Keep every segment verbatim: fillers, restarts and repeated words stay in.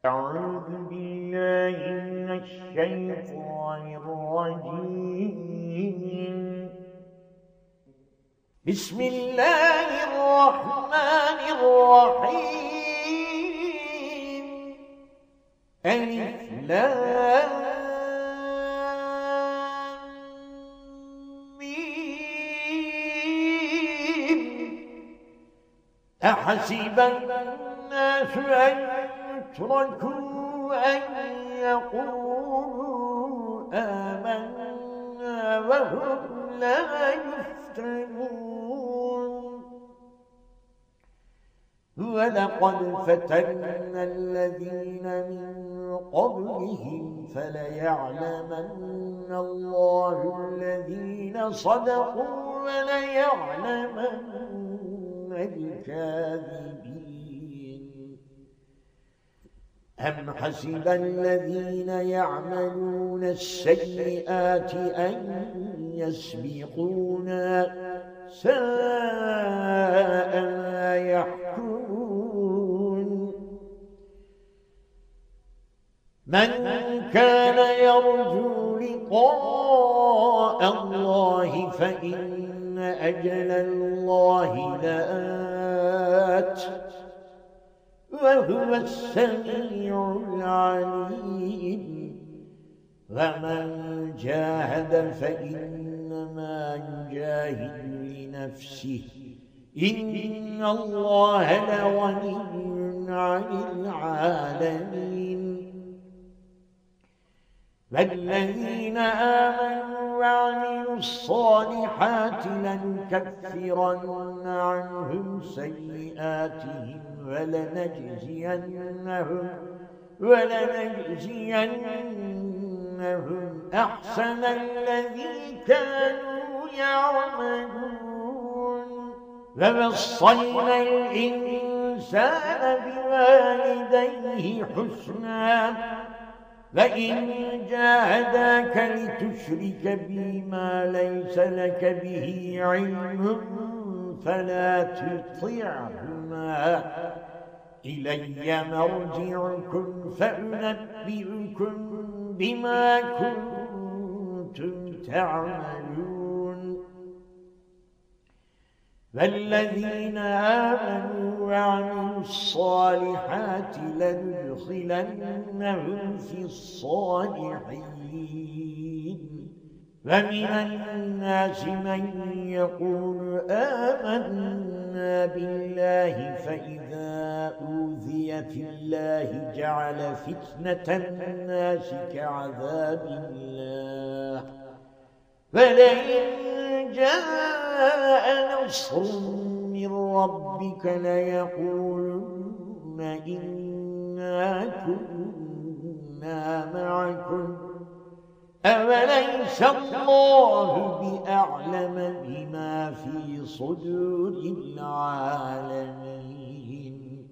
أعوذ بالله من الشيطان الرجيم. بسم الله الرحمن الرحيم. ألف لام ميم. أحسب الناس أن يتركوا أن يقولوا آمنا وهم لا يفتنون. ولقد فتنا الذين من قبلهم فليعلمن الله الذين صدقوا وليعلمن الكاذبين. أم حسب الذين يعملون السيئات أن يسبقونا ساء ما يحكمون. من كان يرجو لقاء الله فإن أجل الله لآت وهو السميع العليم. ومن جاهد فإنما يجاهد لنفسه إن الله لغني عن العالمين. والذين آمنوا وعملوا الصالحات لنكفرن عنهم سيئاتهم ولنجزينهم ولنجزينهم أحسن الذي كانوا يعملون. ووصينا الإنسان بوالديه حسنا وإن جاهداك لتشرك بي ما ليس لك به علم فلا تطعهما إلي مرجعكم فأنبئكم بما كنتم تعملون. والذين آمنوا وعملوا الصالحات لندخلنهم في الصالحين. ومن الناس من يقول آمنا بالله فإذا أوذي في الله جعل فتنة الناس كعذاب الله فلئن جاء نصر من ربك ليقولن إنا كنا معكم أوليس الله بأعلم بما في صدور العالمين.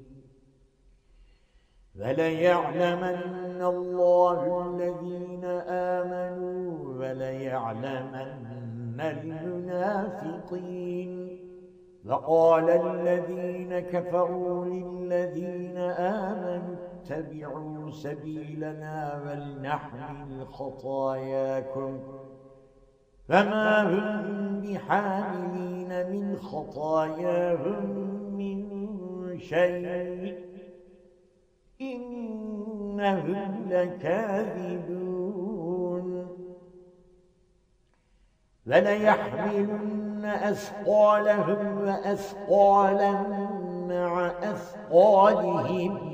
وليعلمن الله الذين آمنوا وليعلمن المنافقين. وقال الذين كفروا للذين آمنوا اتبعوا سبيلنا ولنحمل خطاياكم فما هم بحاملين من خطاياهم من شيء إنهم لكاذبون. وليحملن أثقالهم وأثقالا مع أثقالهم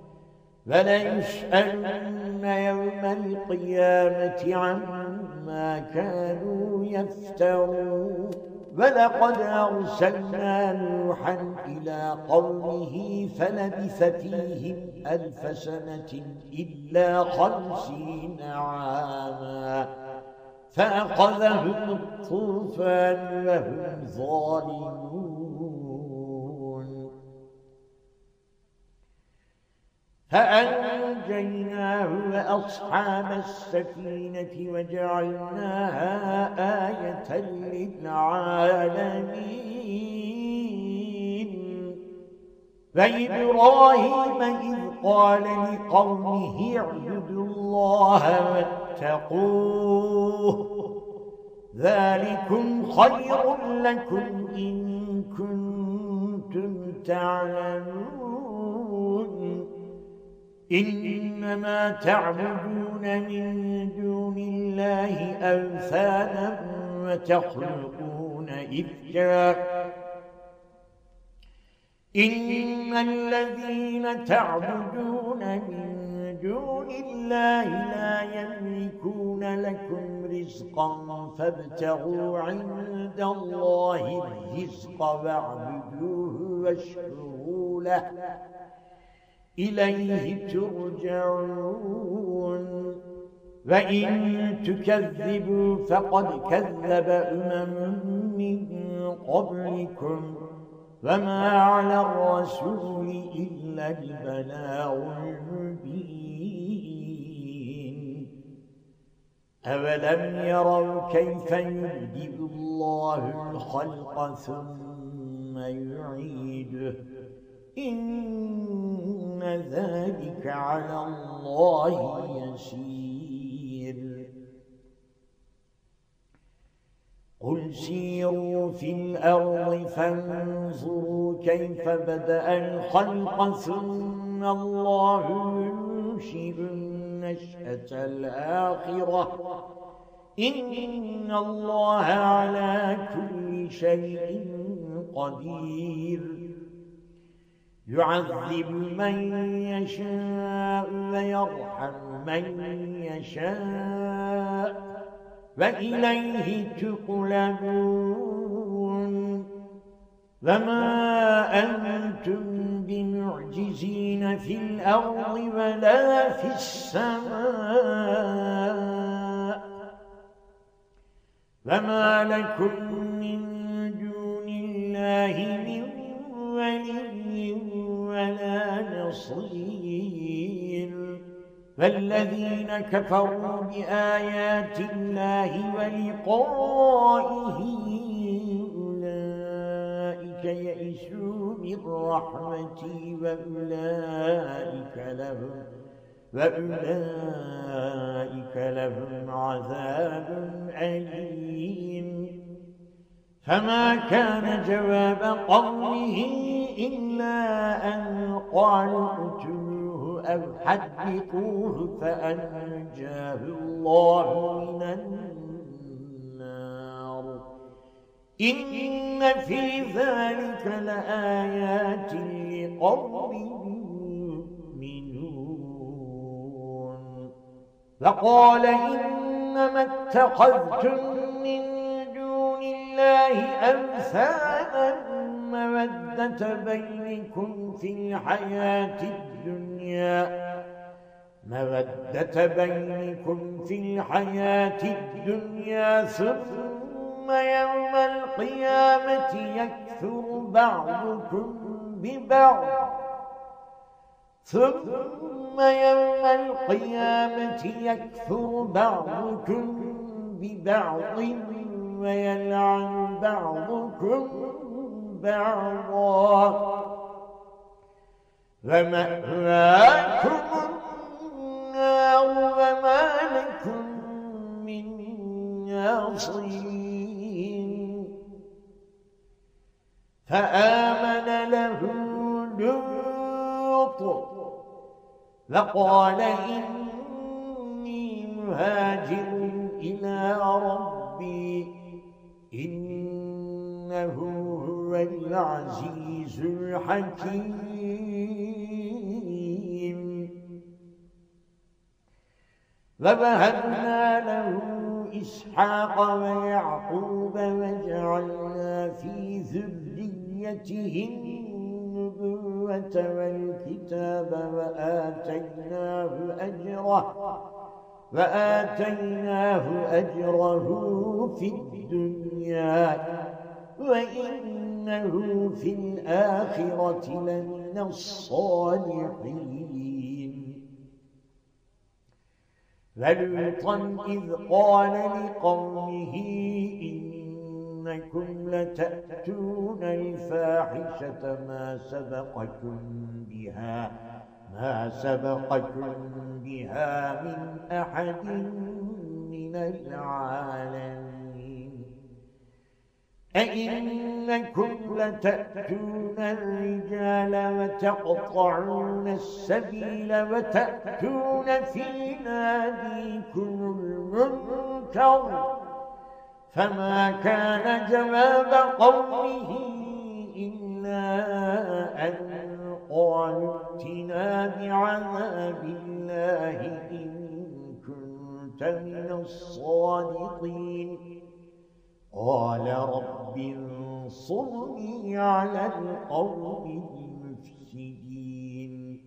وليسألن يوم القيامة عما كانوا يفترون. ولقد أرسلنا نوحا إلى قومه فلبث فيهم ألف سنة إلا خمسين عاما فأخذهم الطوفان وهم ظالمون. فأنجيناه وأصحاب السفينة وجعلناها آية للعالمين. وإبراهيم إذ قال لقومه اعبدوا الله واتقوه ذلكم خير لكم إن كنتم تعلمون إنما تعبدون من دون الله أوثانا وتخلقون إفكا إن الذين تعبدون من دون الله لا يملكون لكم رزقا فابتغوا عند الله الرزق واعبدوه واشكروا له إليه ترجعون وإن تكذبوا فقد كذب أمم من قبلكم وما على الرسول إلا البلاغ المبين أولم يروا كيف يبدئ الله الخلق ثم يعيده إن ذلك على الله يسير قل سيروا في الأرض فانظروا كيف بدأ الخلق ثم الله ينشئ النشأة الآخرة إن الله على كل شيء قدير يعذب من يشاء ويرحم من يشاء وإليه تقلبون وما أنتم بمعجزين في الأرض ولا في السماء وما لكم من دون الله من ولي ولا نصير فالذين كفروا بآيات الله ولقائه أولئك يئسوا من رحمتي وأولئك لهم وأولئك لهم عذاب أليم فما كان جواب قومه إلا أن قالوا اقتلوه أو حرقوه فأنجاه الله من النار إن في ذلك لآيات لقوم يؤمنون فقال إنما اتخذتم من دون الله أوثانا مودة بينكم في الحياة الدنيا مودة بينكم في الحياة الدنيا ثم يوم القيامة يكفر بعضكم ببعض ثم يوم القيامة يكفر بعضكم ببعض ويلعن بعضكم بعضا ومأواكم النار وما لكم من ناصرين فآمن له لوط فقال إني مهاجر إلى ربي إنه هو العزيز الحكيم ووهبنا له إسحاق ويعقوب وجعلنا في ذريته النبوة والكتاب وآتيناه أجره وآتيناه أجره في الدنيا وإنه في الآخرة لمن الصالحين ولوطا إذ قال لقومه إنكم لتأتون الفاحشة ما سبقكم بها ما سبقكم بها من أحد من العالمين أئنكم لتأتون الرجال وتقطعون السبيل وتأتون في ناديكم المنكر فما كان جواب قومه إلا أن قالوا ائتنا بعذاب الله إن كنت من الصادقين قال رب انصرني على القوم المفسدين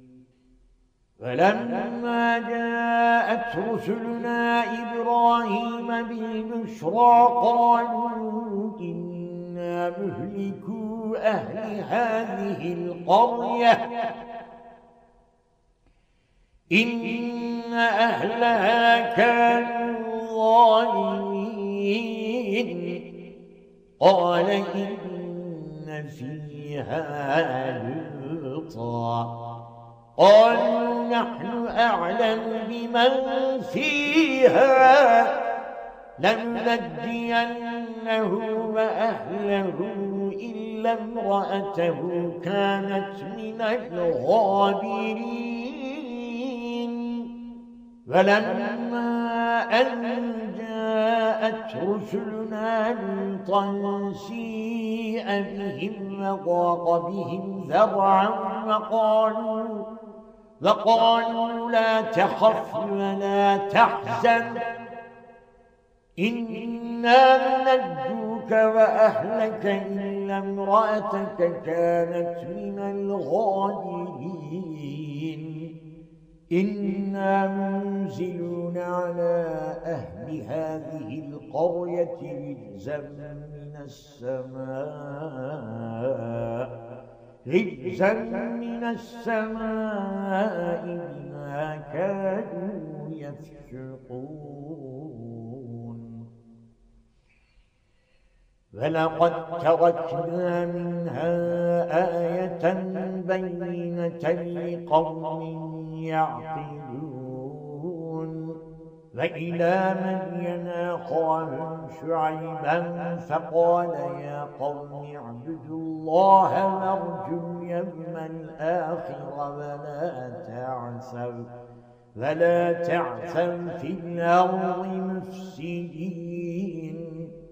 فلما جاءت رسلنا إبراهيم بالبشرى قالوا إنا مهلكو أهل هذه القرية إن أهلها كانوا ظالمين قال إن فيها لوطا قالوا نحن أعلم بمن فيها لننجينه وأهله إلا امرأته كانت من الغابرين ولما أن جاءت رسلنا لوطا سيء بهم وضاق بهم ذرعا وقالوا وقالوا لا تخف ولا تحزن إنا ننجوك وأهلك إلا امرأتك كانت من الغابرين إنا منزلون على أهل هذه القرية رجزا من السماء رجزا من السماء بما كانوا يفسقون ولقد تركنا منها آية بينة لقوم يعقلون وإلى مدين أخاهم شعيبا فقال يا قوم اعبدوا الله وارجوا اليوم الآخر ولا تعثوا ولا تعثوا في الأرض مفسدين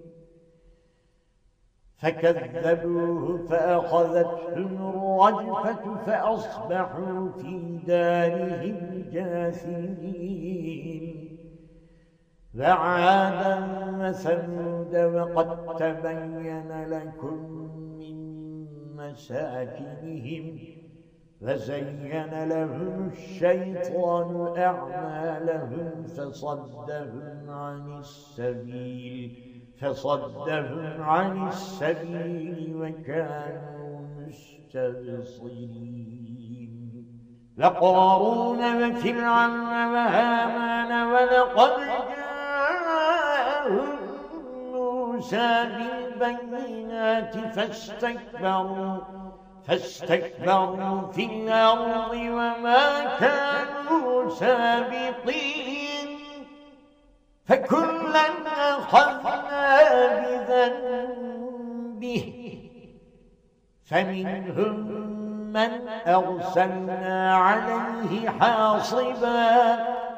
فكذبوه فأخذتهم الرجفة فأصبحوا في دارهم جاثمين وعادا وثمود وقد تبين لكم من مساكنهم فزين لهم الشيطان أعمالهم فصدهم عن السبيل فصدهم عن السبيل وكانوا مستبصرين وقارون وفرعون وهامان ولقد جاءهم موسى بالبينات فاستكبروا فاستكبروا في الأرض وما كانوا سابقين فكلا أخذنا بذنبه فمنهم من أرسلنا عليه حاصبا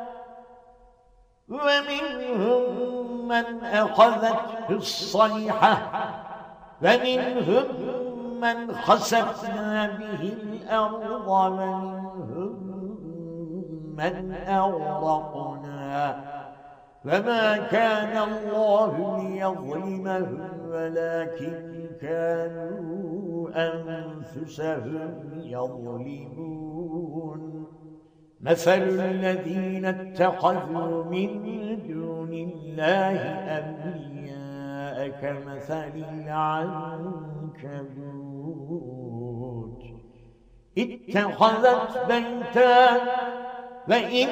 ومنهم من أخذته الصيحة ومنهم من خسفنا به الأرض ومنهم من أغرقنا وما كان الله ليظلمهم ولكن كانوا أنفسهم يظلمون مثل الذين اتخذوا من دون الله أولياء كمثل العنكبوت اتخذت بيتا وإن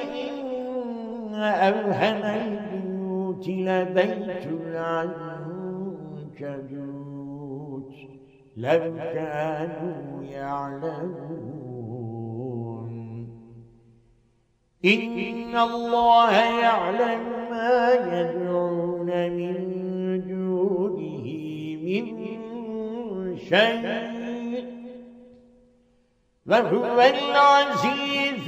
أوهن البيوت لبيت العنكبوت لو كانوا يعلمون إن الله يعلم ما يدعون من دونه من شيء وهو العزيز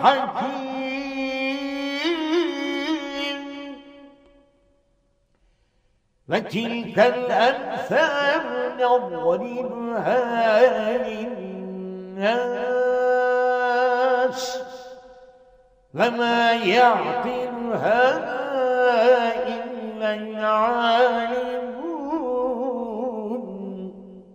الحكيم. وتلك الأمثال نضربها للناس وما يعقلها إلا العالمون.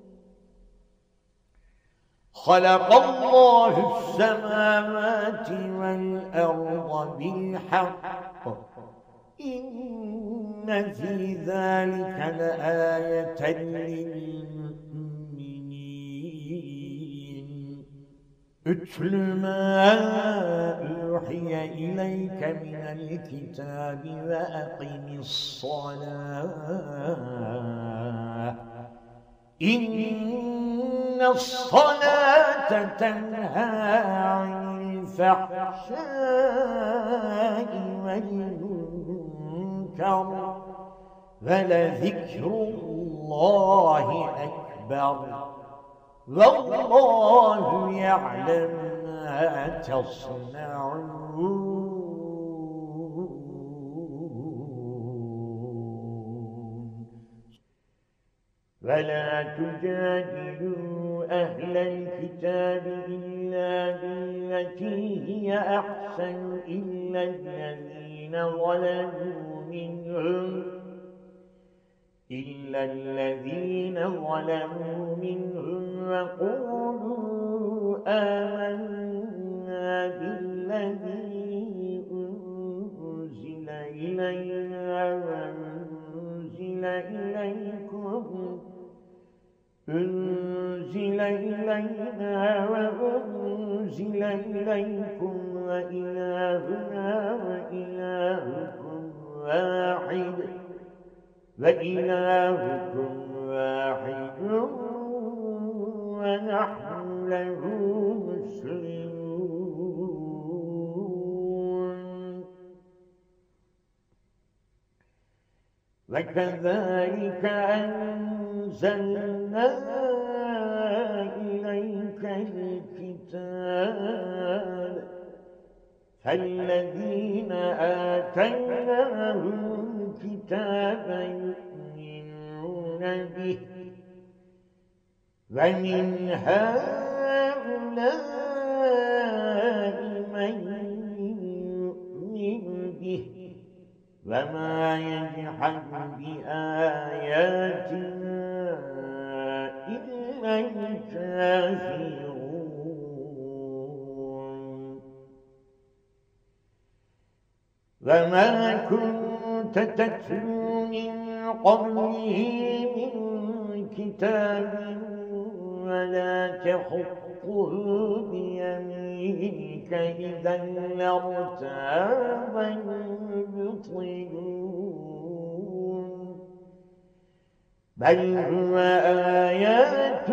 خلق الله السماوات والأرض بالحق إن في ذلك لآية للمؤمنين. اتل ما أوحي إليك من الكتاب وأقم الصلاة إن الصلاة تنهى عن الفحشاء والمنكر ولذكر الله أكبر والله يعلم ما تصنعون. ولا تجادلوا أهل الكتاب إلا بالتي هي أحسن إلا الذين ظلموا منهم إلا الذين ظلموا منهم وقولوا آمنا بالذي أنزل إلينا وأنزل إليكم أنزل إلينا وأنزل إليكم وإلهنا وإلهكم واحد وإلهكم واحد ونحن له مسلمون. وكذلك أنزلنا إليك الكتاب فالذين آتيناهم الكتاب يؤمنون به ومن هؤلاء من يؤمن به وما يجحد بآياتنا إلا الكافرون. وما كنت تتلو من قبله من كتاب ولا تخطه بيمينك إذا لارتاب المبطلون. بل هو آيات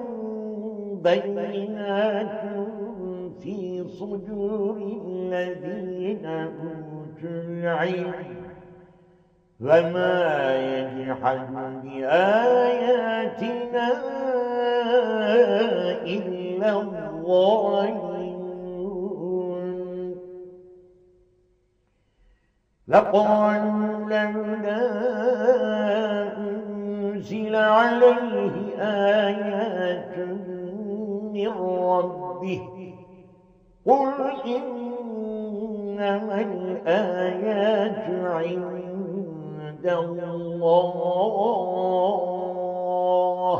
بينات في صدور الذين أوتوا العلم وما يجحد بآياتنا إلا الظالمون. لقالوا لولا أنزل عليه آيات من ربه قل إنما الآيات عند الله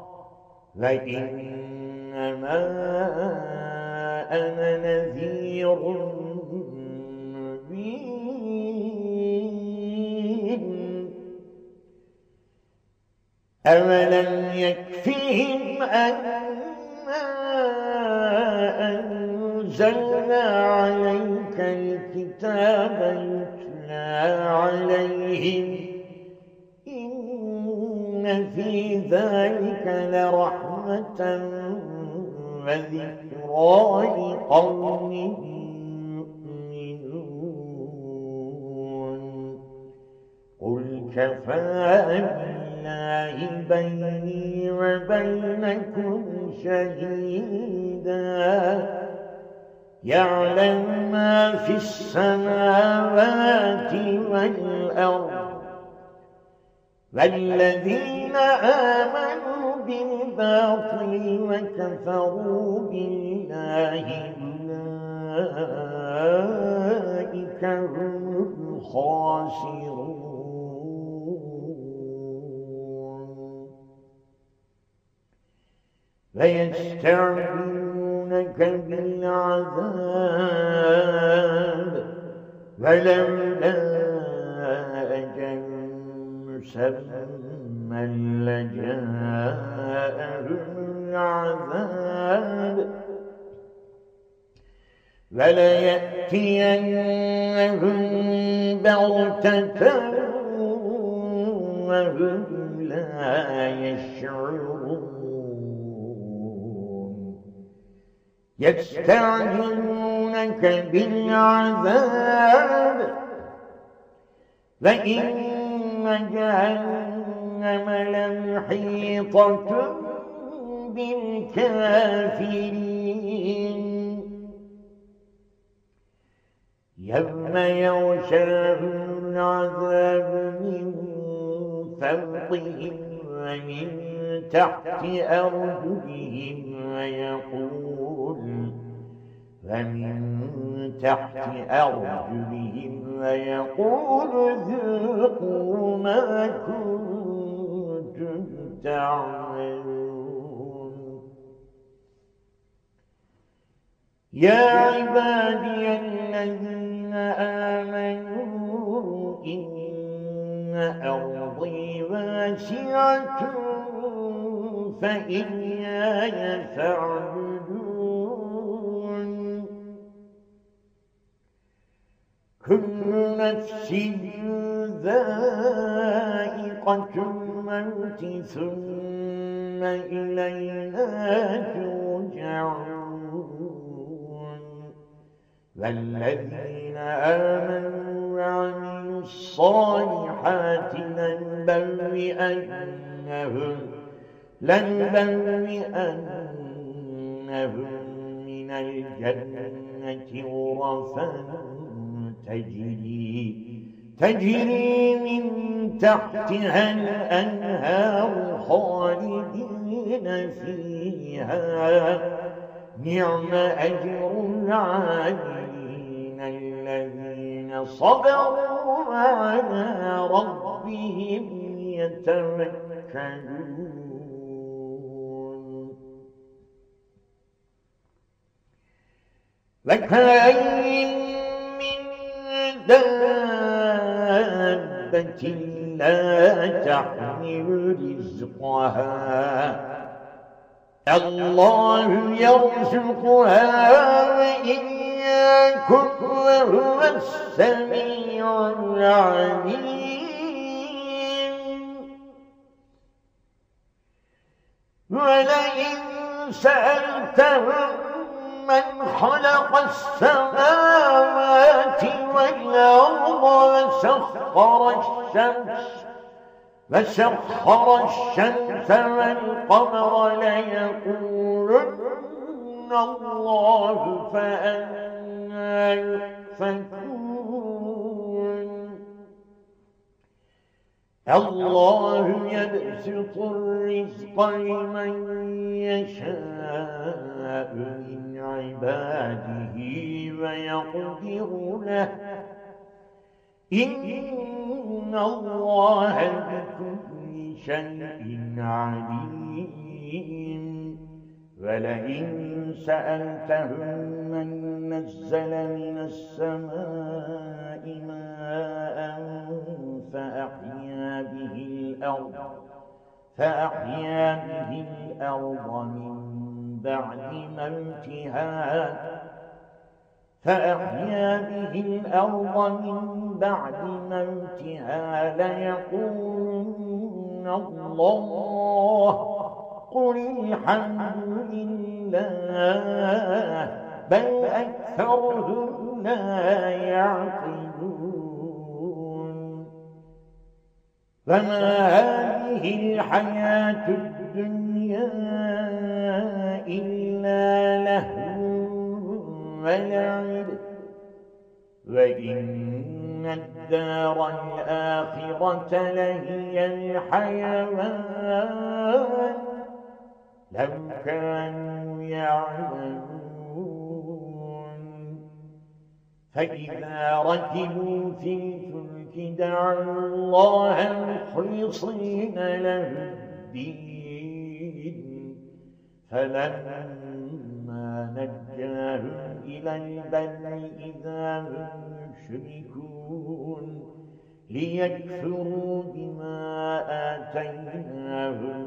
وإنما أنا نذير مبين. أولم يكفهم أنا أنزلنا عليك الكتاب يتلى عليهم إن في ذلك لرحمة وذكرى لقوم يؤمنون. كفى بالله بيني وبينكم شهيدا يعلم ما في السماوات والأرض والذين آمنوا بالباطل وكفروا بالله أولئك هم الخاسرون ويستعجلونك بالعذاب ولولا أجل مسمى لجاءهم العذاب وليأتينهم بغتة وهم لا يشعرون يستعجلونك بالعذاب وإن جهنم لمحيطة بالكافرين يوم يغشاهم العذاب من فوقهم ومن تحت أرجلهم ويقول ومن تحت أرجلهم ويقول ذوقوا ما كنتم تعملون يا عبادي الذين آمنوا إن أرضي واسعة فإياي فاعبدون كل نفس ذائقة الموت ثم إلينا ترجعون والذين آمنوا وعملوا الصالحات لنبوئنهم لنبوئنهم من الجنة غرفا تجري تجري من تحتها الأنهار خالدين فيها نعم أجر العاملين الذين صبروا على ربهم يتوكلون وكأين من دابة لا تحمل رزقها الله يرزقها وإياكم وهو السميع العليم ولئن سألتهم من خلق السماوات والأرض وسخر الشمس وسخر الشمس والقمر ليقولن الله فأنى يؤفكون الله يبسط الرزق لمن يشاء من عباده ويقدر له إن الله بكل شيء عليم ولئن سألتهم من نزل من السماء ماء فأحيا به الأرض فأحيا به الأرض من بعد موتها فأحيا به الأرض من بعد موتها ليقولن الله قل الحمد لله بل أكثرهم لا يعقلون فما هذه الحياة الدنيا إلا لهو ولعب وإن الدار الآخرة لهي الحيوان لو كانوا يعلمون فإذا ركبوا في الفلك دعوا الله مخلصين له الدين فلما نجاهم إلى البر إذا هم يشركون ليكفروا بما آتيناهم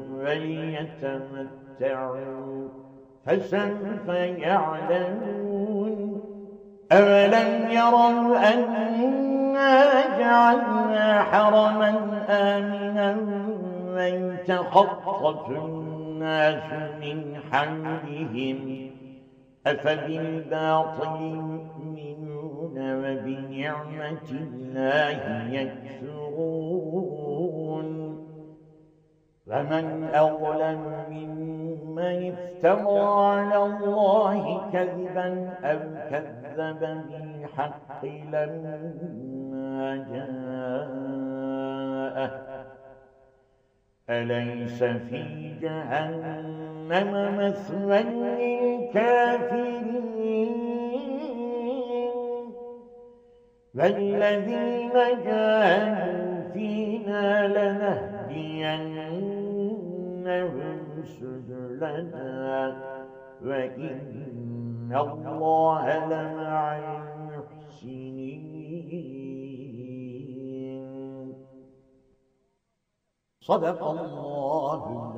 وليتمتعوا فسوف يعلمون أولم يروا أنا جعلنا حرما آمنا ويتخطف الناس من حولهم أفبالباطل يؤمنون وبنعمة الله يكفرون ومن أظلم ممن افترى على الله كذبا أو كذب بالحق لما جاءه أليس في جهنم مثوى للكافرين والذين جاهدوا فينا لنهدينهم سبلنا وإن الله لمع المحسنين صدق الله